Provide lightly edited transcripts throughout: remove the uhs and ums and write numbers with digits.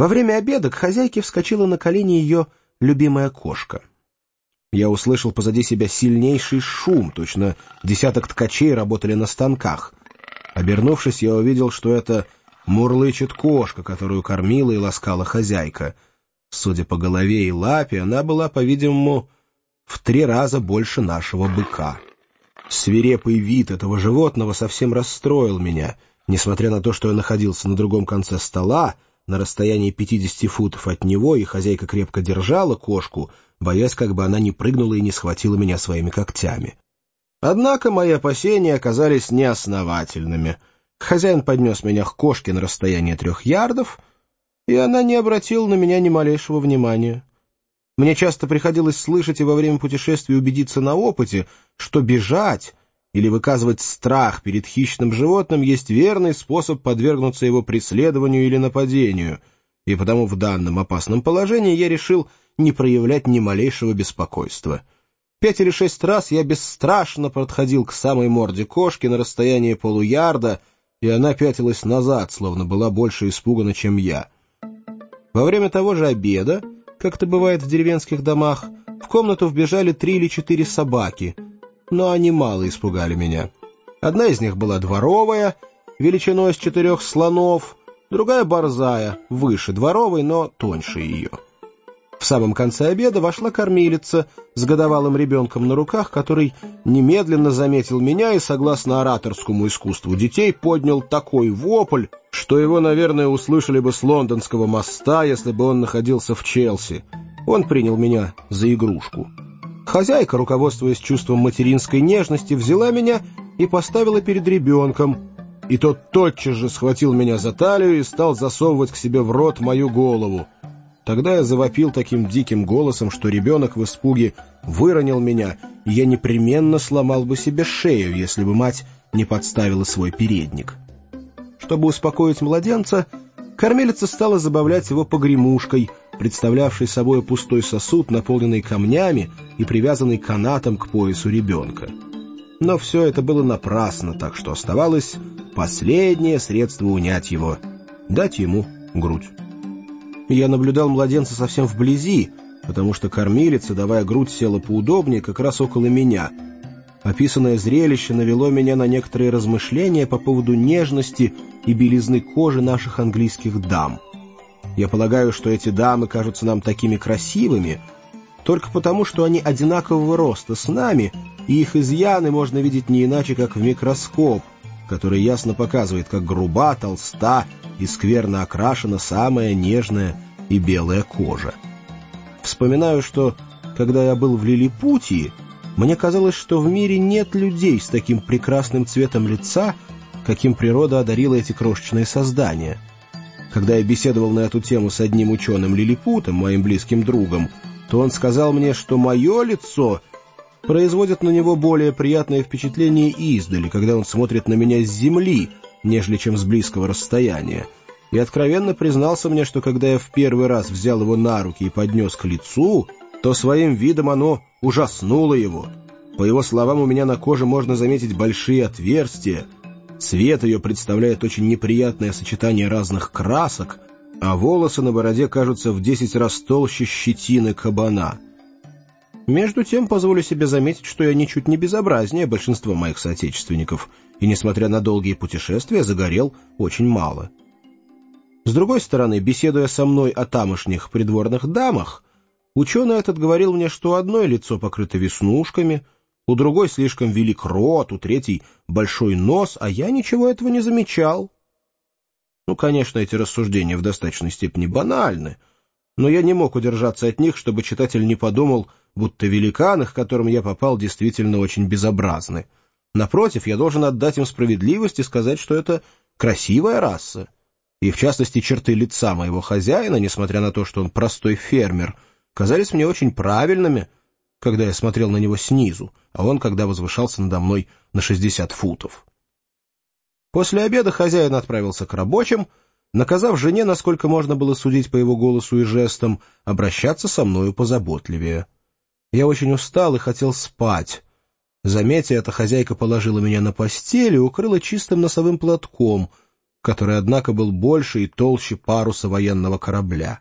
Во время обеда к хозяйке вскочила на колени ее любимая кошка. Я услышал позади себя сильнейший шум, точно десяток ткачей работали на станках. Обернувшись, я увидел, что это мурлычет кошка, которую кормила и ласкала хозяйка. Судя по голове и лапе, она была, по-видимому, в 3 раза больше нашего быка. Свирепый вид этого животного совсем расстроил меня, несмотря на то, что я находился на другом конце стола, на расстоянии 50 футов от него, и хозяйка крепко держала кошку, боясь, как бы она не прыгнула и не схватила меня своими когтями. Однако мои опасения оказались неосновательными. Хозяин поднес меня к кошке на расстояние 3 ярдов, и она не обратила на меня ни малейшего внимания. Мне часто приходилось слышать и во время путешествий убедиться на опыте, что бежать или выказывать страх перед хищным животным есть верный способ подвергнуться его преследованию или нападению, и потому в данном опасном положении я решил не проявлять ни малейшего беспокойства. 5 или 6 раз я бесстрашно подходил к самой морде кошки на расстоянии полуярда, и она пятилась назад, словно была больше испугана, чем я. Во время того же обеда, как это бывает в деревенских домах, в комнату вбежали 3 или 4 собаки, но они мало испугали меня. Одна из них была дворовая, величиной с 4 слонов, другая борзая, выше дворовой, но тоньше ее. В самом конце обеда вошла кормилица с годовалым ребенком на руках, который немедленно заметил меня и, согласно ораторскому искусству детей, поднял такой вопль, что его, наверное, услышали бы с Лондонского моста, если бы он находился в Челси. Он принял меня за игрушку. Хозяйка, руководствуясь чувством материнской нежности, взяла меня и поставила перед ребенком, и тот тотчас же схватил меня за талию и стал засовывать к себе в рот мою голову. Тогда я завопил таким диким голосом, что ребенок в испуге выронил меня, и я непременно сломал бы себе шею, если бы мать не подставила свой передник. Чтобы успокоить младенца, кормилица стала забавлять его погремушкой, представлявшей собой пустой сосуд, наполненный камнями и привязанный канатом к поясу ребенка. Но все это было напрасно, так что оставалось последнее средство унять его — дать ему грудь. Я наблюдал младенца совсем вблизи, потому что кормилица, давая грудь, села поудобнее как раз около меня. Описанное зрелище навело меня на некоторые размышления по поводу нежности и белизны кожи наших английских дам. Я полагаю, что эти дамы кажутся нам такими красивыми только потому, что они одинакового роста с нами, и их изъяны можно видеть не иначе, как в микроскоп, который ясно показывает, как груба, толста и скверно окрашена самая нежная и белая кожа. Вспоминаю, что, когда я был в Лилипутии, мне казалось, что в мире нет людей с таким прекрасным цветом лица, каким природа одарила эти крошечные создания. Когда я беседовал на эту тему с одним ученым-лилипутом, моим близким другом, то он сказал мне, что мое лицо производит на него более приятное впечатление издали, когда он смотрит на меня с земли, нежели чем с близкого расстояния, и откровенно признался мне, что когда я в первый раз взял его на руки и поднес к лицу, то своим видом оно ужаснуло его. По его словам, у меня на коже можно заметить большие отверстия, цвет ее представляет очень неприятное сочетание разных красок, а волосы на бороде кажутся в 10 раз толще щетины кабана. Между тем, позволю себе заметить, что я ничуть не безобразнее большинства моих соотечественников, и, несмотря на долгие путешествия, загорел очень мало. С другой стороны, беседуя со мной о тамошних придворных дамах, ученый этот говорил мне, что одно лицо покрыто веснушками, у другой слишком велик рот, у третьей большой нос, а я ничего этого не замечал. Ну, конечно, эти рассуждения в достаточной степени банальны, но я не мог удержаться от них, чтобы читатель не подумал, будто великаны, к которым я попал, действительно очень безобразны. Напротив, я должен отдать им справедливость и сказать, что это красивая раса. И, в частности, черты лица моего хозяина, несмотря на то, что он простой фермер, казались мне очень правильными, когда я смотрел на него снизу, а он, когда возвышался надо мной на 60 футов. После обеда хозяин отправился к рабочим, наказав жене, насколько можно было судить по его голосу и жестам, обращаться со мною позаботливее. Я очень устал и хотел спать. Заметя это, хозяйка положила меня на постель и укрыла чистым носовым платком, который, однако, был больше и толще паруса военного корабля.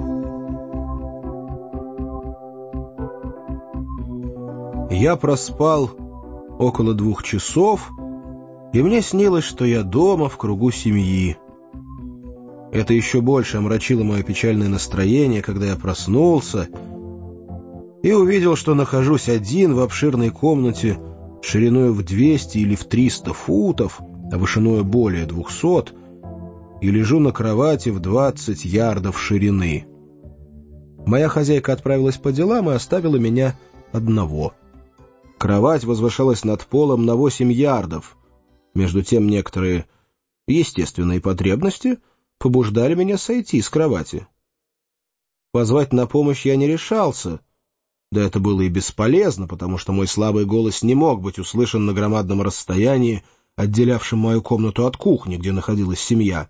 Я проспал около 2 часов, и мне снилось, что я дома в кругу семьи. Это еще больше омрачило мое печальное настроение, когда я проснулся и увидел, что нахожусь один в обширной комнате шириною в 200 или в 300 футов, а вышиною более 200, и лежу на кровати в 20 ярдов ширины. Моя хозяйка отправилась по делам и оставила меня одного. Кровать возвышалась над полом на 8 ярдов. Между тем некоторые естественные потребности побуждали меня сойти с кровати. Позвать на помощь я не решался, да это было и бесполезно, потому что мой слабый голос не мог быть услышан на громадном расстоянии, отделявшем мою комнату от кухни, где находилась семья.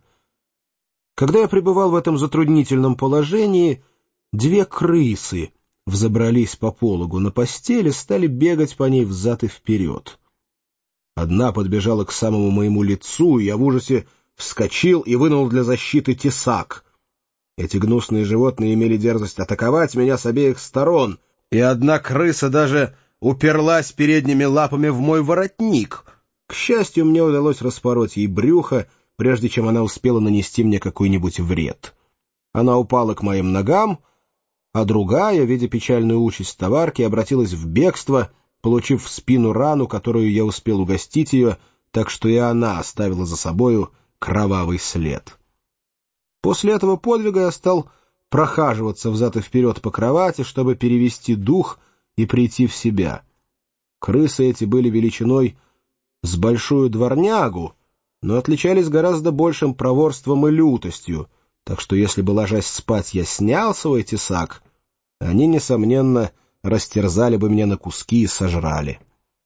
Когда я пребывал в этом затруднительном положении, 2 крысы взобрались по пологу на постели, стали бегать по ней взад и вперед. Одна подбежала к самому моему лицу, и я в ужасе вскочил и вынул для защиты тесак. Эти гнусные животные имели дерзость атаковать меня с обеих сторон, и одна крыса даже уперлась передними лапами в мой воротник. К счастью, мне удалось распороть ей брюхо, прежде чем она успела нанести мне какой-нибудь вред. Она упала к моим ногам, а другая, видя печальную участь товарки, обратилась в бегство, получив в спину рану, которую я успел угостить ее, так что и она оставила за собою кровавый след. После этого подвига я стал прохаживаться взад и вперед по кровати, чтобы перевести дух и прийти в себя. Крысы эти были величиной с большую дворнягу, но отличались гораздо большим проворством и лютостью, так что если бы, ложась спать, я снял свой тесак, они, несомненно, растерзали бы меня на куски и сожрали.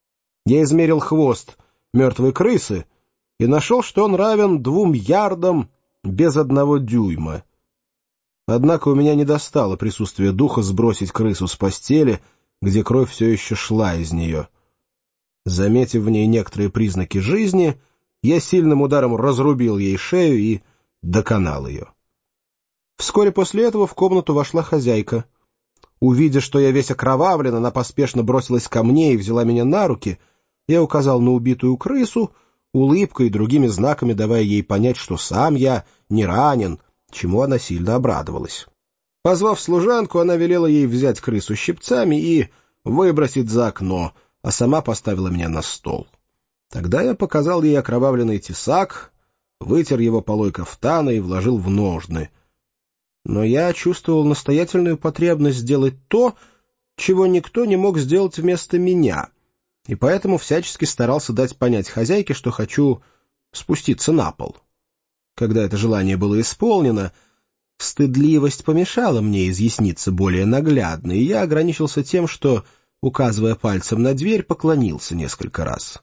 Я измерил хвост мертвой крысы и нашел, что он равен 2 ярдам без 1 дюйма. Однако у меня не достало присутствия духа сбросить крысу с постели, где кровь все еще шла из нее. Заметив в ней некоторые признаки жизни, я сильным ударом разрубил ей шею и доконал ее. Вскоре после этого в комнату вошла хозяйка. Увидя, что я весь окровавлен, она поспешно бросилась ко мне и взяла меня на руки. Я указал на убитую крысу, улыбкой и другими знаками давая ей понять, что сам я не ранен, чему она сильно обрадовалась. Позвав служанку, она велела ей взять крысу щипцами и выбросить за окно, а сама поставила меня на стол. Тогда я показал ей окровавленный тесак, вытер его полой кафтана и вложил в ножны. Но я чувствовал настоятельную потребность сделать то, чего никто не мог сделать вместо меня, и поэтому всячески старался дать понять хозяйке, что хочу спуститься на пол. Когда это желание было исполнено, стыдливость помешала мне изъясниться более наглядно, и я ограничился тем, что, указывая пальцем на дверь, поклонился несколько раз.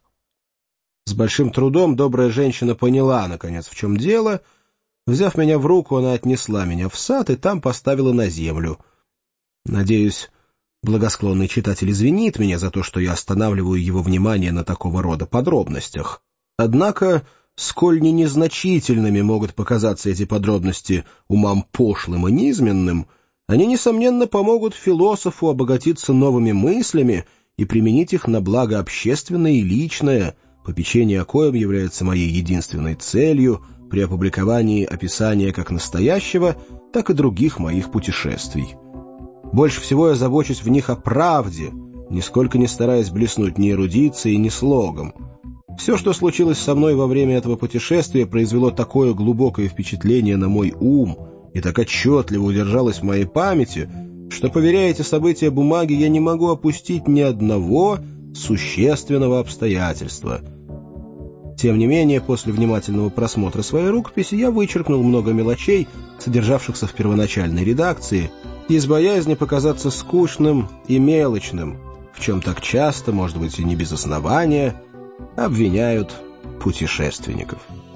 С большим трудом добрая женщина поняла, наконец, в чем дело. Взяв меня в руку, она отнесла меня в сад и там поставила на землю. Надеюсь, благосклонный читатель извинит меня за то, что я останавливаю его внимание на такого рода подробностях. Однако, сколь не незначительными могут показаться эти подробности умам пошлым и низменным, они, несомненно, помогут философу обогатиться новыми мыслями и применить их на благо общественное и личное, попечение о коем является моей единственной целью при опубликовании описания как настоящего, так и других моих путешествий. Больше всего я забочусь в них о правде, нисколько не стараясь блеснуть ни эрудицией, ни слогом. Все, что случилось со мной во время этого путешествия, произвело такое глубокое впечатление на мой ум и так отчетливо удержалось в моей памяти, что, поверяя эти события бумаге, я не могу опустить ни одного существенного обстоятельства. Тем не менее, после внимательного просмотра своей рукописи я вычеркнул много мелочей, содержавшихся в первоначальной редакции, из боязни показаться скучным и мелочным, в чем так часто, может быть и не без основания, обвиняют путешественников.